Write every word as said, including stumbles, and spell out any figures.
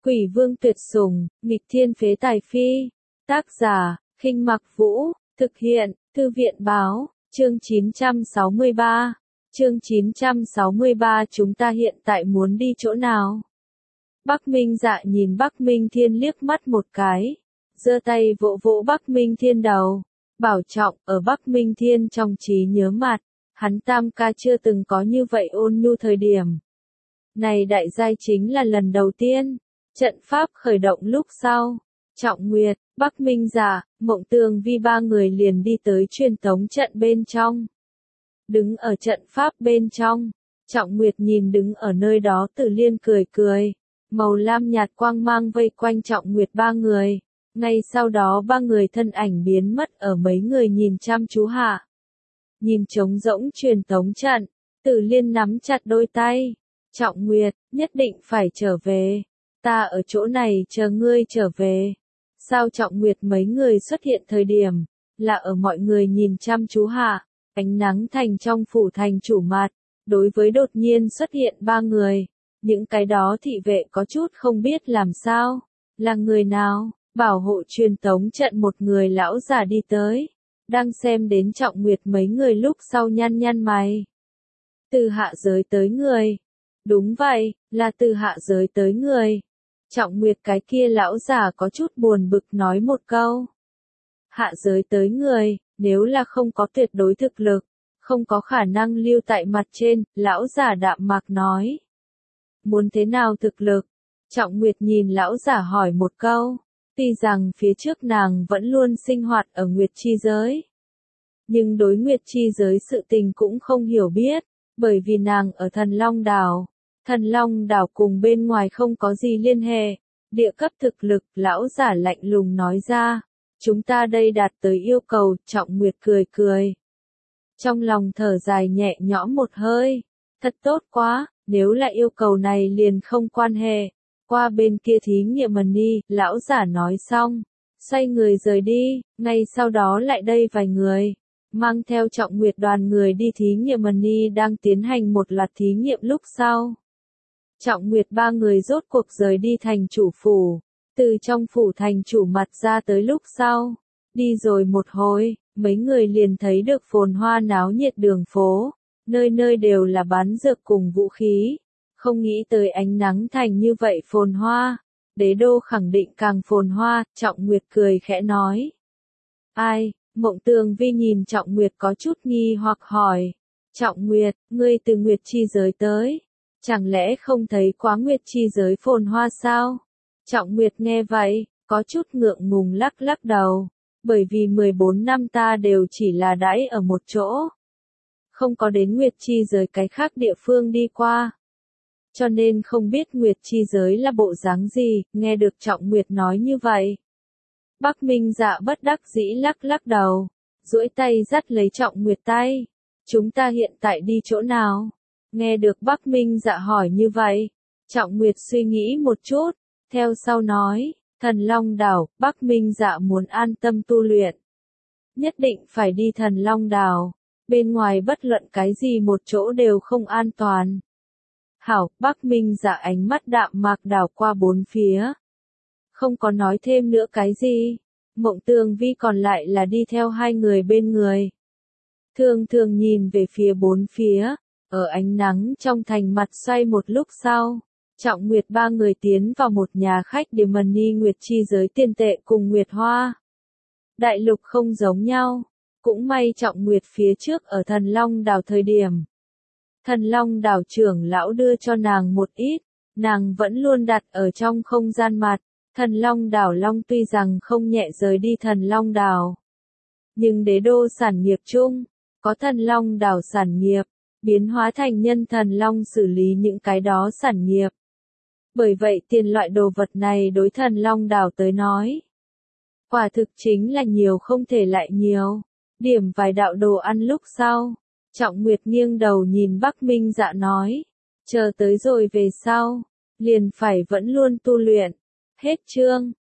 Quỷ vương tuyệt sủng, nghịch thiên phế tài phi. Tác giả, Khinh Mặc Vũ, thực hiện, Thư viện báo, chương chín trăm sáu mươi ba. Chương chín trăm sáu mươi ba chúng ta hiện tại muốn đi chỗ nào? Bắc Minh Dạ nhìn Bắc Minh Thiên liếc mắt một cái, giơ tay vỗ vỗ Bắc Minh Thiên đầu, bảo trọng. Ở Bắc Minh Thiên trong trí nhớ mặt, hắn tam ca chưa từng có như vậy ôn nhu thời điểm. Này đại giai chính là lần đầu tiên. Trận pháp khởi động lúc sau, Trọng Nguyệt, Bắc Minh Dạ, Mộng Tường Vi ba người liền đi tới truyền tống trận bên trong. Đứng ở trận pháp bên trong, Trọng Nguyệt nhìn đứng ở nơi đó Tử Liên cười cười, màu lam nhạt quang mang vây quanh Trọng Nguyệt ba người. Ngay sau đó ba người thân ảnh biến mất ở mấy người nhìn chăm chú hạ. Nhìn trống rỗng truyền tống trận, Tử Liên nắm chặt đôi tay. Trọng Nguyệt, nhất định phải trở về. Ta ở chỗ này chờ ngươi trở về. Sao Trọng Nguyệt mấy người xuất hiện thời điểm, là ở mọi người nhìn chăm chú hạ, ánh nắng thành trong phủ thành chủ mặt. Đối với đột nhiên xuất hiện ba người, những cái đó thị vệ có chút không biết làm sao. Là người nào? Bảo hộ truyền tống trận một người lão già đi tới. Đang xem đến Trọng Nguyệt mấy người lúc sau nhăn nhăn mày. Từ hạ giới tới người. Đúng vậy, là từ hạ giới tới người. Trọng Nguyệt cái kia lão già có chút buồn bực nói một câu. Hạ giới tới người, nếu là không có tuyệt đối thực lực, không có khả năng lưu tại mặt trên, lão già đạm mạc nói. Muốn thế nào thực lực? Trọng Nguyệt nhìn lão già hỏi một câu. Tuy rằng phía trước nàng vẫn luôn sinh hoạt ở Nguyệt Chi giới, nhưng đối Nguyệt Chi giới sự tình cũng không hiểu biết, bởi vì nàng ở Thần Long Đảo. Thần Long Đảo cùng bên ngoài không có gì liên hệ. Địa cấp thực lực, lão giả lạnh lùng nói ra. Chúng ta đây đạt tới yêu cầu. Trọng Nguyệt cười cười. Trong lòng thở dài nhẹ nhõm một hơi. Thật tốt quá, nếu là yêu cầu này liền không quan hệ. Qua bên kia thí nghiệm mần đi, lão giả nói xong. Xoay người rời đi, ngay sau đó lại đây vài người. Mang theo Trọng Nguyệt đoàn người đi thí nghiệm mần đi đang tiến hành một loạt thí nghiệm lúc sau. Trọng Nguyệt ba người rốt cuộc rời đi thành chủ phủ, từ trong phủ thành chủ mặt ra tới lúc sau. Đi rồi một hồi, mấy người liền thấy được phồn hoa náo nhiệt đường phố, nơi nơi đều là bán dược cùng vũ khí. Không nghĩ tới ánh nắng thành như vậy phồn hoa, đế đô khẳng định càng phồn hoa. Trọng Nguyệt cười khẽ nói. Ai? Mộng Tường Vi nhìn Trọng Nguyệt có chút nghi hoặc hỏi. Trọng Nguyệt, ngươi từ Nguyệt Chi giới tới. Chẳng lẽ không thấy quá Nguyệt Chi giới phồn hoa sao? Trọng Nguyệt nghe vậy, có chút ngượng ngùng lắc lắc đầu. Bởi vì mười bốn năm ta đều chỉ là đãi ở một chỗ. Không có đến Nguyệt Chi giới cái khác địa phương đi qua. Cho nên không biết Nguyệt Chi giới là bộ dáng gì. Nghe được Trọng Nguyệt nói như vậy, Bắc Minh Dạ bất đắc dĩ lắc lắc đầu, duỗi tay dắt lấy Trọng Nguyệt tay. Chúng ta hiện tại đi chỗ nào? Nghe được Bắc Minh Dạ hỏi như vậy, Trọng Nguyệt suy nghĩ một chút, theo sau nói, Thần Long Đảo. Bắc Minh Dạ muốn an tâm tu luyện, nhất định phải đi Thần Long Đảo, bên ngoài bất luận cái gì một chỗ đều không an toàn. Hảo, Bắc Minh Dạ ánh mắt đạm mạc đảo qua bốn phía, không có nói thêm nữa cái gì. Mộng Tường Vi còn lại là đi theo hai người bên người. Thường thường nhìn về phía bốn phía, ở ánh nắng trong thành mặt xoay một lúc sau. Trọng Nguyệt ba người tiến vào một nhà khách để mần ni Nguyệt Chi giới tiền tệ cùng Nguyệt Hoa. Đại lục không giống nhau, cũng may Trọng Nguyệt phía trước ở Thần Long Đảo thời điểm. Thần Long Đảo trưởng lão đưa cho nàng một ít, nàng vẫn luôn đặt ở trong không gian mặt. Thần Long Đảo Long tuy rằng không nhẹ rời đi Thần Long Đảo, nhưng đế đô sản nghiệp chung, có Thần Long Đảo sản nghiệp, biến hóa thành nhân Thần Long xử lý những cái đó sản nghiệp. Bởi vậy tiền loại đồ vật này đối Thần Long Đảo tới nói, quả thực chính là nhiều không thể lại nhiều. Điểm vài đạo đồ ăn lúc sau, Trọng Nguyệt nghiêng đầu nhìn Bắc Minh Dạ nói, chờ tới rồi về sau, liền phải vẫn luôn tu luyện. Hết chương.